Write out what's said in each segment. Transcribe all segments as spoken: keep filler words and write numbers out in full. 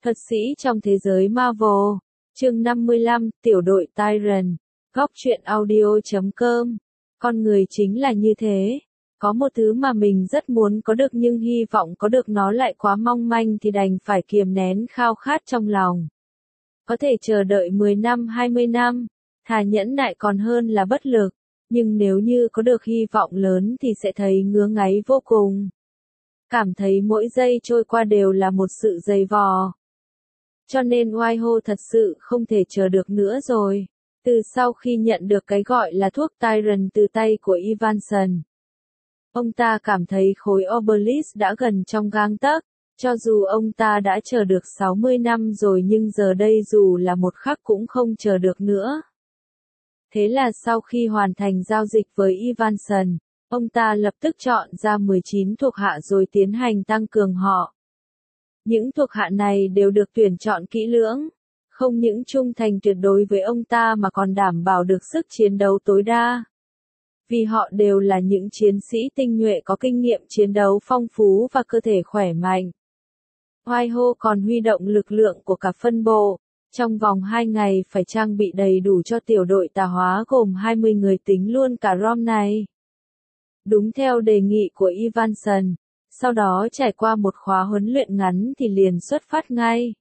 Thuật sĩ trong thế giới Marvel. Chương năm mươi lăm, Tiểu đội Tyrant. Góc truyện audio chấm com. Con người chính là như thế. Có một thứ mà mình rất muốn có được nhưng hy vọng có được nó lại quá mong manh thì đành phải kiềm nén khao khát trong lòng. Có thể chờ đợi mười năm hai mươi năm, thà nhẫn nại còn hơn là bất lực, nhưng nếu như có được hy vọng lớn thì sẽ thấy ngứa ngáy vô cùng. Cảm thấy mỗi giây trôi qua đều là một sự dày vò. Cho nên Whitehall thật sự không thể chờ được nữa rồi. Từ sau khi nhận được cái gọi là thuốc Tyrant từ tay của Evanson, ông ta cảm thấy khối Obelisk đã gần trong gang tấc. Cho dù ông ta đã chờ được sáu mươi năm rồi nhưng giờ đây dù là một khắc cũng không chờ được nữa. Thế là sau khi hoàn thành giao dịch với Evanson, ông ta lập tức chọn ra mười chín thuộc hạ rồi tiến hành tăng cường họ. Những thuộc hạ này đều được tuyển chọn kỹ lưỡng, không những trung thành tuyệt đối với ông ta mà còn đảm bảo được sức chiến đấu tối đa. Vì họ đều là những chiến sĩ tinh nhuệ có kinh nghiệm chiến đấu phong phú và cơ thể khỏe mạnh. Whitehall còn huy động lực lượng của cả phân bộ. Trong vòng hai ngày phải trang bị đầy đủ cho tiểu đội tà hóa gồm hai mươi người tính luôn cả Rom này. Đúng theo đề nghị của Evanson, sau đó trải qua một khóa huấn luyện ngắn thì liền xuất phát ngay.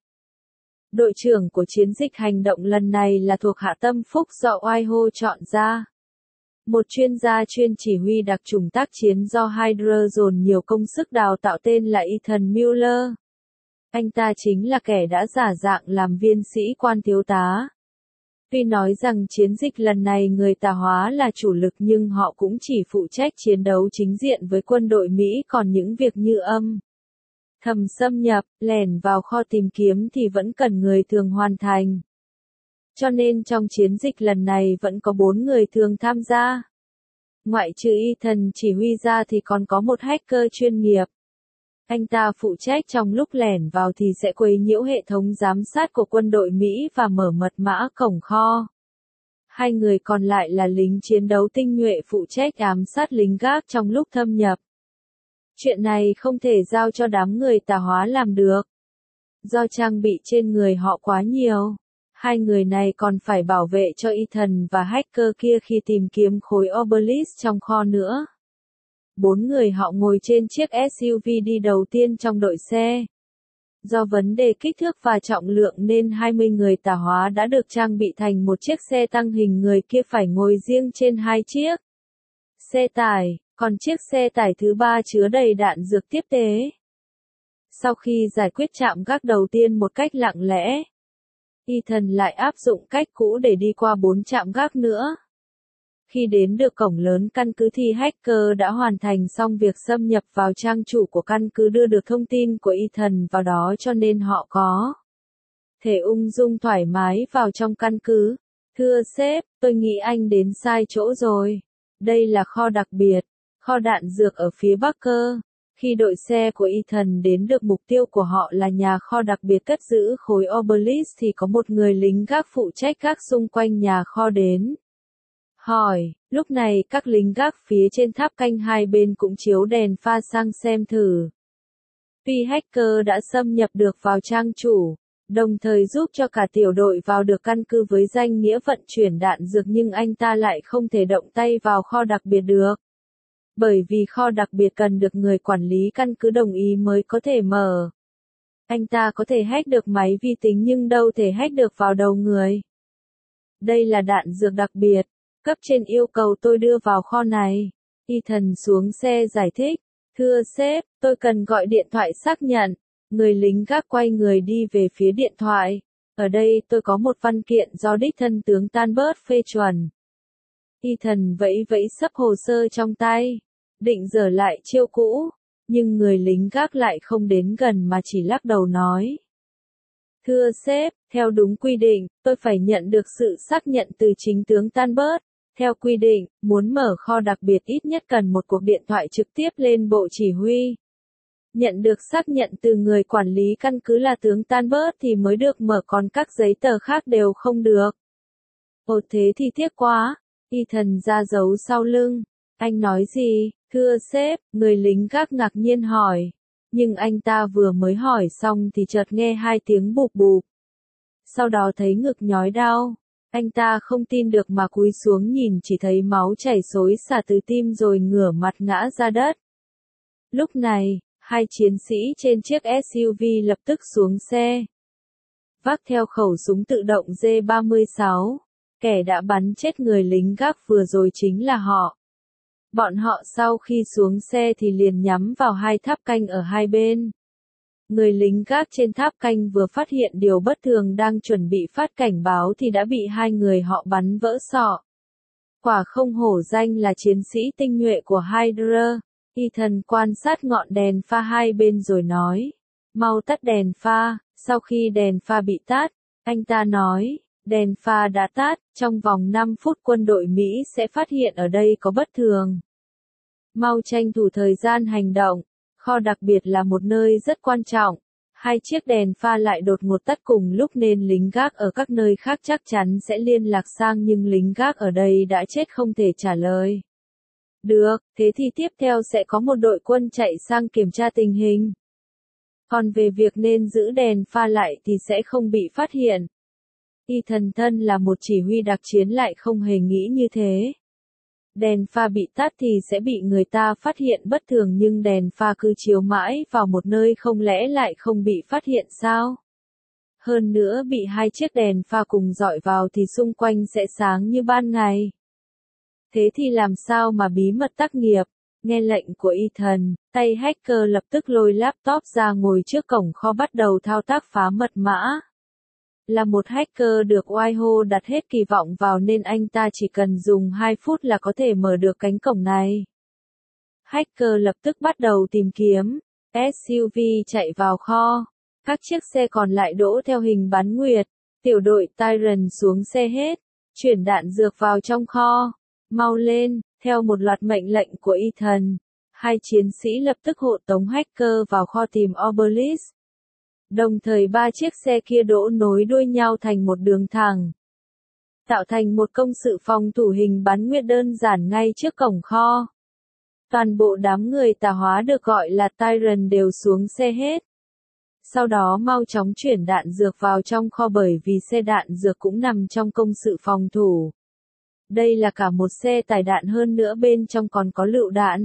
Đội trưởng của chiến dịch hành động lần này là thuộc hạ tâm phúc do Whitehall chọn ra. Một chuyên gia chuyên chỉ huy đặc chủng tác chiến do Hydra dồn nhiều công sức đào tạo tên là Ethan Mueller. Anh ta chính là kẻ đã giả dạng làm viên sĩ quan thiếu tá. Tuy nói rằng chiến dịch lần này người tà hóa là chủ lực nhưng họ cũng chỉ phụ trách chiến đấu chính diện với quân đội Mỹ, còn những việc như âm thầm xâm nhập, lẻn vào kho tìm kiếm thì vẫn cần người thường hoàn thành. Cho nên trong chiến dịch lần này vẫn có bốn người thường tham gia. Ngoại trừ Ethan chỉ huy ra thì còn có một hacker chuyên nghiệp. Anh ta phụ trách trong lúc lẻn vào thì sẽ quấy nhiễu hệ thống giám sát của quân đội Mỹ và mở mật mã cổng kho. Hai người còn lại là lính chiến đấu tinh nhuệ phụ trách ám sát lính gác trong lúc thâm nhập. Chuyện này không thể giao cho đám người tà hóa làm được. Do trang bị trên người họ quá nhiều, hai người này còn phải bảo vệ cho Ethan và hacker kia khi tìm kiếm khối Obelisk trong kho nữa. Bốn người họ ngồi trên chiếc ét u vê đi đầu tiên trong đội xe. Do vấn đề kích thước và trọng lượng nên hai mươi người tà hóa đã được trang bị thành một chiếc xe tăng hình người kia phải ngồi riêng trên hai chiếc xe tải, còn chiếc xe tải thứ ba chứa đầy đạn dược tiếp tế. Sau khi giải quyết trạm gác đầu tiên một cách lặng lẽ, Ethan lại áp dụng cách cũ để đi qua bốn trạm gác nữa. Khi đến được cổng lớn căn cứ thì hacker đã hoàn thành xong việc xâm nhập vào trang chủ của căn cứ, đưa được thông tin của Ethan vào đó cho nên họ có thể ung dung thoải mái vào trong căn cứ. Thưa sếp, tôi nghĩ anh đến sai chỗ rồi. Đây là kho đặc biệt, kho đạn dược ở phía bắc cơ. Khi đội xe của Ethan đến được mục tiêu của họ là nhà kho đặc biệt cất giữ khối Obelisk thì có một người lính gác phụ trách gác xung quanh nhà kho đến hỏi. Lúc này các lính gác phía trên tháp canh hai bên cũng chiếu đèn pha sang xem thử. Tuy hacker đã xâm nhập được vào trang chủ, đồng thời giúp cho cả tiểu đội vào được căn cứ với danh nghĩa vận chuyển đạn dược, nhưng anh ta lại không thể động tay vào kho đặc biệt được. Bởi vì kho đặc biệt cần được người quản lý căn cứ đồng ý mới có thể mở. Anh ta có thể hack được máy vi tính nhưng đâu thể hack được vào đầu người. Đây là đạn dược đặc biệt. Cấp trên yêu cầu tôi đưa vào kho này. Ethan xuống xe giải thích. Thưa sếp, tôi cần gọi điện thoại xác nhận. Người lính gác quay người đi về phía điện thoại. Ở đây tôi có một văn kiện do đích thân tướng Talbot phê chuẩn. Ethan vẫy vẫy sấp hồ sơ trong tay, định dở lại chiêu cũ, nhưng người lính gác lại không đến gần mà chỉ lắc đầu nói. Thưa sếp, theo đúng quy định, tôi phải nhận được sự xác nhận từ chính tướng Talbot. Theo quy định, muốn mở kho đặc biệt ít nhất cần một cuộc điện thoại trực tiếp lên bộ chỉ huy. Nhận được xác nhận từ người quản lý căn cứ là tướng Talbot thì mới được mở, còn các giấy tờ khác đều không được. Ồ thế thì tiếc quá. Ethan ra dấu sau lưng. Anh nói gì? Thưa sếp, người lính gác ngạc nhiên hỏi. Nhưng anh ta vừa mới hỏi xong thì chợt nghe hai tiếng bụp bụp. Sau đó thấy ngực nhói đau. Anh ta không tin được mà cúi xuống nhìn, chỉ thấy máu chảy xối xả từ tim rồi ngửa mặt ngã ra đất. Lúc này, hai chiến sĩ trên chiếc ét u vê lập tức xuống xe. Vác theo khẩu súng tự động G ba mươi sáu. Kẻ đã bắn chết người lính gác vừa rồi chính là họ. Bọn họ sau khi xuống xe thì liền nhắm vào hai tháp canh ở hai bên. Người lính gác trên tháp canh vừa phát hiện điều bất thường đang chuẩn bị phát cảnh báo thì đã bị hai người họ bắn vỡ sọ. Quả không hổ danh là chiến sĩ tinh nhuệ của Hydra. Ethan quan sát ngọn đèn pha hai bên rồi nói. Mau tắt đèn pha. Sau khi đèn pha bị tắt, anh ta nói, đèn pha đã tắt, trong vòng năm phút quân đội Mỹ sẽ phát hiện ở đây có bất thường. Mau tranh thủ thời gian hành động, kho đặc biệt là một nơi rất quan trọng. Hai chiếc đèn pha lại đột ngột tắt cùng lúc nên lính gác ở các nơi khác chắc chắn sẽ liên lạc sang, nhưng lính gác ở đây đã chết không thể trả lời. Được, thế thì tiếp theo sẽ có một đội quân chạy sang kiểm tra tình hình. Còn về việc nên giữ đèn pha lại thì sẽ không bị phát hiện. Ethan thân là một chỉ huy đặc chiến lại không hề nghĩ như thế. Đèn pha bị tắt thì sẽ bị người ta phát hiện bất thường, nhưng đèn pha cứ chiếu mãi vào một nơi không lẽ lại không bị phát hiện sao? Hơn nữa bị hai chiếc đèn pha cùng dọi vào thì xung quanh sẽ sáng như ban ngày. Thế thì làm sao mà bí mật tác nghiệp? Nghe lệnh của Ethan, tay hacker lập tức lôi laptop ra ngồi trước cổng kho bắt đầu thao tác phá mật mã. Là một hacker được Whitehall đặt hết kỳ vọng vào nên anh ta chỉ cần dùng hai phút là có thể mở được cánh cổng này. Hacker lập tức bắt đầu tìm kiếm. ét u vê chạy vào kho. Các chiếc xe còn lại đỗ theo hình bán nguyệt. Tiểu đội Tyrant xuống xe hết. Chuyển đạn dược vào trong kho. Mau lên, theo một loạt mệnh lệnh của Ethan. Hai chiến sĩ lập tức hộ tống hacker vào kho tìm Obelisk. Đồng thời ba chiếc xe kia đỗ nối đuôi nhau thành một đường thẳng, tạo thành một công sự phòng thủ hình bán nguyệt đơn giản ngay trước cổng kho. Toàn bộ đám người tà hóa được gọi là Tyrant đều xuống xe hết. Sau đó mau chóng chuyển đạn dược vào trong kho bởi vì xe đạn dược cũng nằm trong công sự phòng thủ. Đây là cả một xe tải đạn, hơn nữa bên trong còn có lựu đạn,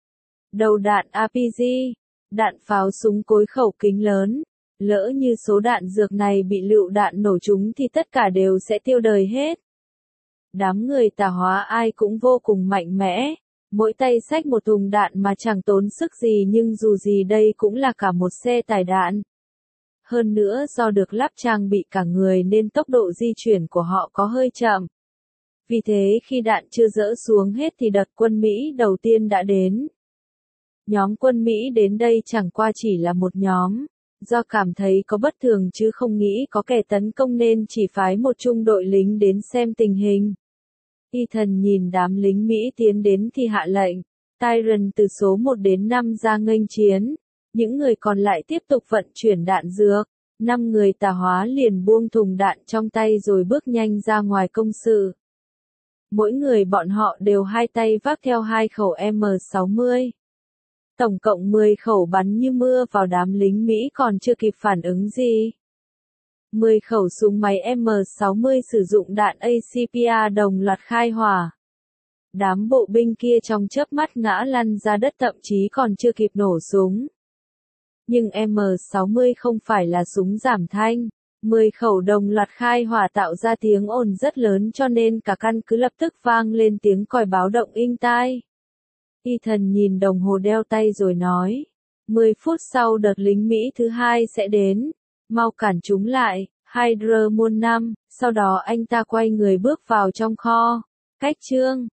đầu đạn a pê giê, đạn pháo súng cối khẩu kính lớn. Lỡ như số đạn dược này bị lựu đạn nổ trúng thì tất cả đều sẽ tiêu đời hết. Đám người tà hóa ai cũng vô cùng mạnh mẽ, mỗi tay xách một thùng đạn mà chẳng tốn sức gì, nhưng dù gì đây cũng là cả một xe tải đạn. Hơn nữa do được lắp trang bị cả người nên tốc độ di chuyển của họ có hơi chậm. Vì thế khi đạn chưa dỡ xuống hết thì đợt quân Mỹ đầu tiên đã đến. Nhóm quân Mỹ đến đây chẳng qua chỉ là một nhóm. Do cảm thấy có bất thường chứ không nghĩ có kẻ tấn công nên chỉ phái một trung đội lính đến xem tình hình. Ethan nhìn đám lính Mỹ tiến đến thì hạ lệnh. Tyrant từ số một đến năm ra nghênh chiến. Những người còn lại tiếp tục vận chuyển đạn dược. Năm người tà hóa liền buông thùng đạn trong tay rồi bước nhanh ra ngoài công sự. Mỗi người bọn họ đều hai tay vác theo hai khẩu M sáu mươi. Tổng cộng mười khẩu bắn như mưa vào đám lính Mỹ còn chưa kịp phản ứng gì. mười khẩu súng máy M sáu mươi sử dụng đạn a xê pê a đồng loạt khai hỏa. Đám bộ binh kia trong chớp mắt ngã lăn ra đất, thậm chí còn chưa kịp nổ súng. Nhưng M sáu mươi không phải là súng giảm thanh. mười khẩu đồng loạt khai hỏa tạo ra tiếng ồn rất lớn cho nên cả căn cứ lập tức vang lên tiếng còi báo động inh tai. Ethan nhìn đồng hồ đeo tay rồi nói, mười phút sau đợt lính Mỹ thứ hai sẽ đến, mau cản chúng lại. Hydra muôn năm. Sau đó anh ta quay người bước vào trong kho. Cách chương